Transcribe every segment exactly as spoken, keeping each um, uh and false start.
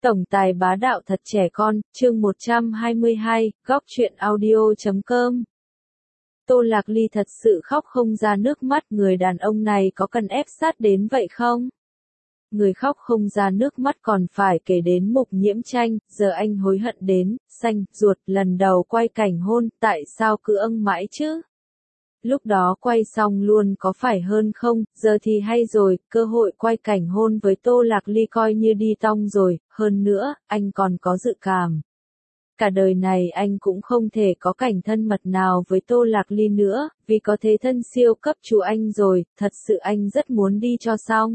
Tổng tài bá đạo thật trẻ con, chương một trăm hai mươi hai, góc truyện audio chấm com. Tô Lạc Ly thật sự khóc không ra nước mắt, người đàn ông này có cần ép sát đến vậy không? Người khóc không ra nước mắt còn phải kể đến Mục Nhiễm Tranh, giờ anh hối hận đến, xanh, ruột, lần đầu quay cảnh hôn, tại sao cứ âng mãi chứ? Lúc đó quay xong luôn có phải hơn không, giờ thì hay rồi, cơ hội quay cảnh hôn với Tô Lạc Ly coi như đi tong rồi, hơn nữa, anh còn có dự cảm. Cả đời này anh cũng không thể có cảnh thân mật nào với Tô Lạc Ly nữa, vì có thế thân siêu cấp chú anh rồi, thật sự anh rất muốn đi cho xong.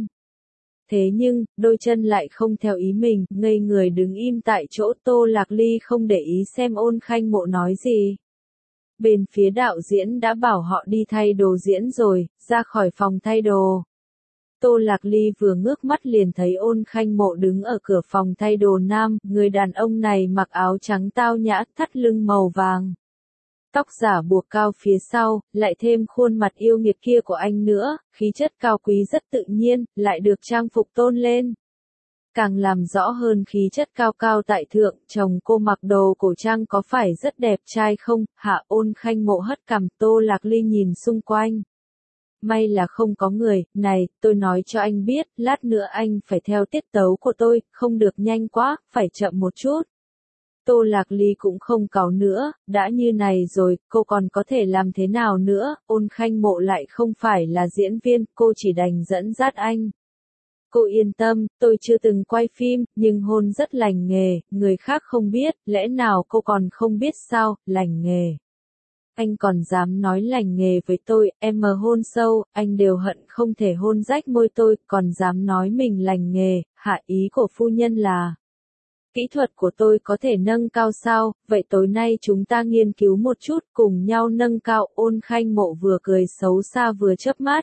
Thế nhưng, đôi chân lại không theo ý mình, ngây người đứng im tại chỗ. Tô Lạc Ly không để ý xem Ôn Khanh Mộ nói gì. Bên phía đạo diễn đã bảo họ đi thay đồ diễn rồi, ra khỏi phòng thay đồ. Tô Lạc Ly vừa ngước mắt liền thấy Ôn Khanh Mộ đứng ở cửa phòng thay đồ nam, người đàn ông này mặc áo trắng tao nhã, thắt lưng màu vàng. Tóc giả buộc cao phía sau, lại thêm khuôn mặt yêu nghiệt kia của anh nữa, khí chất cao quý rất tự nhiên, lại được trang phục tôn lên. Càng làm rõ hơn khí chất cao cao tại thượng, chồng cô mặc đồ cổ trang có phải rất đẹp trai không? Hạ. Ôn Khanh Mộ hất cằm. Tô Lạc Ly nhìn xung quanh. May là không có người, này, tôi nói cho anh biết, lát nữa anh phải theo tiết tấu của tôi, không được nhanh quá, phải chậm một chút. Tô Lạc Ly cũng không cáu nữa, đã như này rồi, cô còn có thể làm thế nào nữa? Ôn Khanh Mộ lại không phải là diễn viên, cô chỉ đành dẫn dắt anh. Cô yên tâm, tôi chưa từng quay phim, nhưng hôn rất lành nghề, người khác không biết, lẽ nào cô còn không biết sao, lành nghề. Anh còn dám nói lành nghề với tôi, em mà hôn sâu, anh đều hận không thể hôn rách môi tôi, còn dám nói mình lành nghề. Hạ. Ý của phu nhân là, kỹ thuật của tôi có thể nâng cao sao, vậy tối nay chúng ta nghiên cứu một chút, cùng nhau nâng cao. Ôn Khanh Mộ vừa cười xấu xa vừa chớp mắt.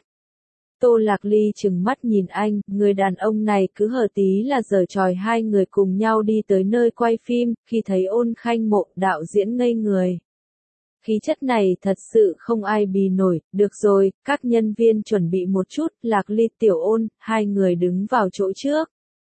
Tô Lạc Ly trừng mắt nhìn anh, người đàn ông này cứ hở tí là giở trò. Hai người cùng nhau đi tới nơi quay phim, khi thấy Ôn Khanh Mộ, đạo diễn ngây người. Khí chất này thật sự không ai bì nổi. Được rồi, các nhân viên chuẩn bị một chút. Lạc Ly, Tiểu Ôn, hai người đứng vào chỗ trước.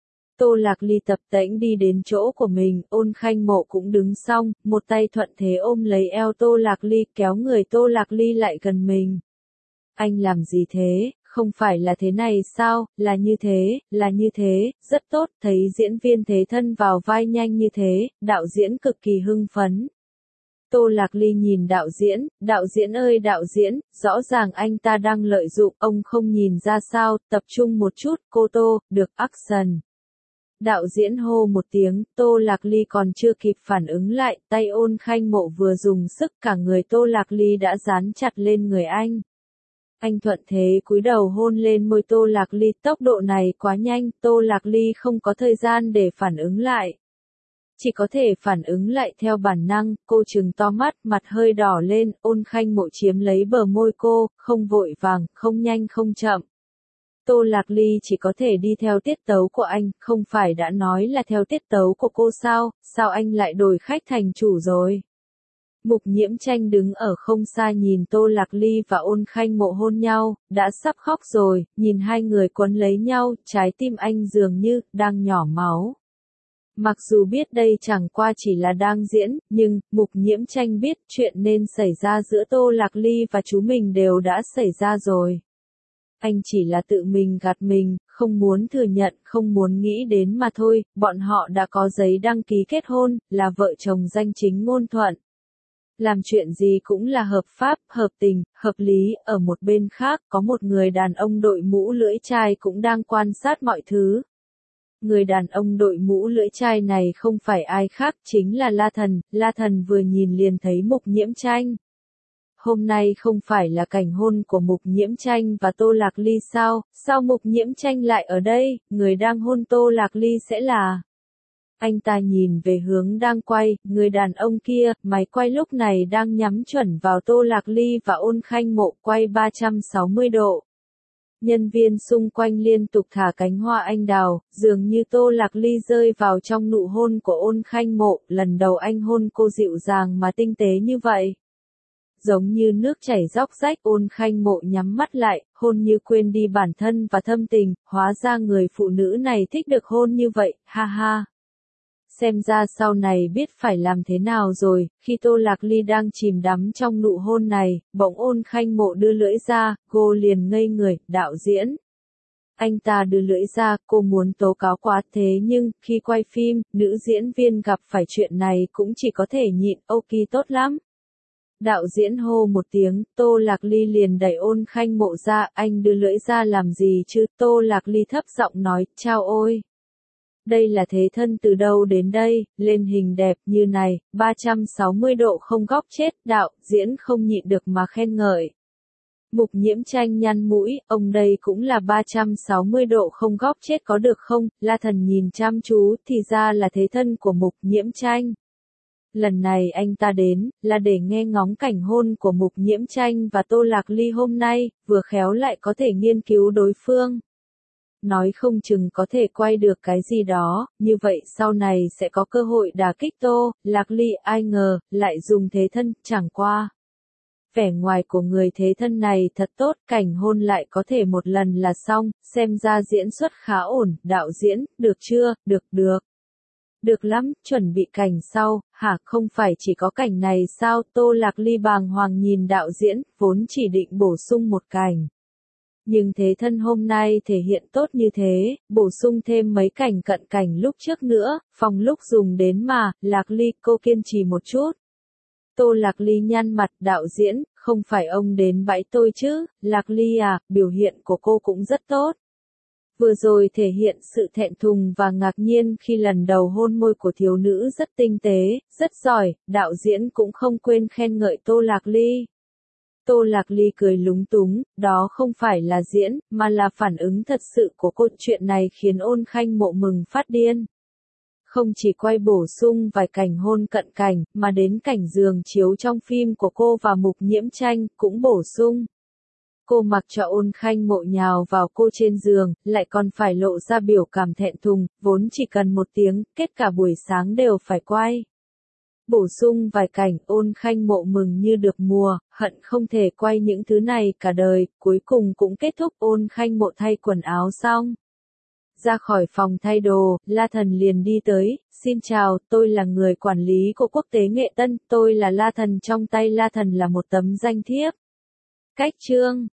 Tô Lạc Ly tập tễnh đi đến chỗ của mình, Ôn Khanh Mộ cũng đứng xong, một tay thuận thế ôm lấy eo Tô Lạc Ly, kéo người Tô Lạc Ly lại gần mình. Anh làm gì thế? Không phải là thế này sao? Là như thế, là như thế, rất tốt. Thấy diễn viên thế thân vào vai nhanh như thế, đạo diễn cực kỳ hưng phấn. Tô Lạc Ly nhìn đạo diễn, đạo diễn ơi đạo diễn, rõ ràng anh ta đang lợi dụng, ông không nhìn ra sao, tập trung một chút, cô Tô, được, action. Đạo diễn hô một tiếng, Tô Lạc Ly còn chưa kịp phản ứng lại, tay Ôn Khanh Mộ vừa dùng sức, cả người Tô Lạc Ly đã dán chặt lên người anh. Anh thuận thế cúi đầu hôn lên môi Tô Lạc Ly, tốc độ này quá nhanh, Tô Lạc Ly không có thời gian để phản ứng lại. Chỉ có thể phản ứng lại theo bản năng, cô trừng to mắt, mặt hơi đỏ lên, Ôn Khanh Mộ chiếm lấy bờ môi cô, không vội vàng, không nhanh không chậm. Tô Lạc Ly chỉ có thể đi theo tiết tấu của anh, không phải đã nói là theo tiết tấu của cô sao, sao anh lại đổi khách thành chủ rồi? Mục Nhiễm Tranh đứng ở không xa nhìn Tô Lạc Ly và Ôn Khanh Mộ hôn nhau, đã sắp khóc rồi, nhìn hai người quấn lấy nhau, trái tim anh dường như đang nhỏ máu. Mặc dù biết đây chẳng qua chỉ là đang diễn, nhưng Mục Nhiễm Tranh biết chuyện nên xảy ra giữa Tô Lạc Ly và chú mình đều đã xảy ra rồi. Anh chỉ là tự mình gạt mình, không muốn thừa nhận, không muốn nghĩ đến mà thôi. Bọn họ đã có giấy đăng ký kết hôn, là vợ chồng danh chính ngôn thuận. Làm chuyện gì cũng là hợp pháp, hợp tình, hợp lý. Ở một bên khác, có một người đàn ông đội mũ lưỡi chai cũng đang quan sát mọi thứ. Người đàn ông đội mũ lưỡi chai này không phải ai khác, chính là La Thần. La Thần vừa nhìn liền thấy Mục Nhiễm Tranh. Hôm nay không phải là cảnh hôn của Mục Nhiễm Tranh và Tô Lạc Ly sao? Sao Mục Nhiễm Tranh lại ở đây? Người đang hôn Tô Lạc Ly sẽ là... Anh ta nhìn về hướng đang quay, người đàn ông kia, máy quay lúc này đang nhắm chuẩn vào Tô Lạc Ly và Ôn Khanh Mộ, quay ba trăm sáu mươi độ. Nhân viên xung quanh liên tục thả cánh hoa anh đào, dường như Tô Lạc Ly rơi vào trong nụ hôn của Ôn Khanh Mộ, lần đầu anh hôn cô dịu dàng mà tinh tế như vậy. Giống như nước chảy róc rách. Ôn Khanh Mộ nhắm mắt lại, hôn như quên đi bản thân và thâm tình, hóa ra người phụ nữ này thích được hôn như vậy, ha ha. xem ra sau này biết phải làm thế nào rồi. Khi Tô Lạc Ly đang chìm đắm trong nụ hôn này, bỗng Ôn Khanh Mộ đưa lưỡi ra, cô liền ngây người, đạo diễn. Anh ta đưa lưỡi ra, cô muốn tố cáo quá, thế nhưng, khi quay phim, nữ diễn viên gặp phải chuyện này cũng chỉ có thể nhịn, ok tốt lắm. Đạo diễn hô một tiếng, Tô Lạc Ly liền đẩy Ôn Khanh Mộ ra, anh đưa lưỡi ra làm gì chứ? Tô Lạc Ly thấp giọng nói, chao ôi. Đây là thế thân từ đâu đến đây, lên hình đẹp như này, ba trăm sáu mươi độ không góc chết, đạo diễn không nhịn được mà khen ngợi. Mục Nhiễm Tranh nhăn mũi, ông đây cũng là ba trăm sáu mươi độ không góc chết có được không? La Thần nhìn chăm chú, thì ra là thế thân của Mục Nhiễm Tranh. Lần này anh ta đến, là để nghe ngóng cảnh hôn của Mục Nhiễm Tranh và Tô Lạc Ly hôm nay, vừa khéo lại có thể nghiên cứu đối phương. Nói không chừng có thể quay được cái gì đó, như vậy sau này sẽ có cơ hội đả kích Tô Lạc Ly, ai ngờ, lại dùng thế thân, chẳng qua. Vẻ ngoài của người thế thân này thật tốt, cảnh hôn lại có thể một lần là xong, xem ra diễn xuất khá ổn, đạo diễn, được chưa, được được. Được lắm, chuẩn bị cảnh sau, hả không phải chỉ có cảnh này sao? Tô Lạc Ly bàng hoàng nhìn đạo diễn, vốn chỉ định bổ sung một cảnh. Nhưng thế thân hôm nay thể hiện tốt như thế, bổ sung thêm mấy cảnh cận cảnh lúc trước nữa, phòng lúc dùng đến mà, Lạc Ly cô kiên trì một chút. Tô Lạc Ly nhăn mặt, đạo diễn, không phải ông đến bãi tôi chứ? Lạc Ly à, biểu hiện của cô cũng rất tốt. Vừa rồi thể hiện sự thẹn thùng và ngạc nhiên khi lần đầu hôn môi của thiếu nữ rất tinh tế, rất giỏi, đạo diễn cũng không quên khen ngợi Tô Lạc Ly. Tô Lạc Ly cười lúng túng, đó không phải là diễn, mà là phản ứng thật sự của cô. Chuyện này khiến Ôn Khanh Mộ mừng phát điên. Không chỉ quay bổ sung vài cảnh hôn cận cảnh, mà đến cảnh giường chiếu trong phim của cô và Mục Nhiễm Tranh, cũng bổ sung. Cô mặc cho Ôn Khanh Mộ nhào vào cô trên giường, lại còn phải lộ ra biểu cảm thẹn thùng, vốn chỉ cần một tiếng, kết cả buổi sáng đều phải quay. Bổ sung vài cảnh, Ôn Khanh Mộ mừng như được mùa, hận không thể quay những thứ này cả đời, cuối cùng cũng kết thúc. Ôn Khanh Mộ thay quần áo xong. Ra khỏi phòng thay đồ, La Thần liền đi tới, xin chào, tôi là người quản lý của Quốc tế Nghệ Tân, tôi là La Thần. Trong tay La Thần là một tấm danh thiếp. Cách chương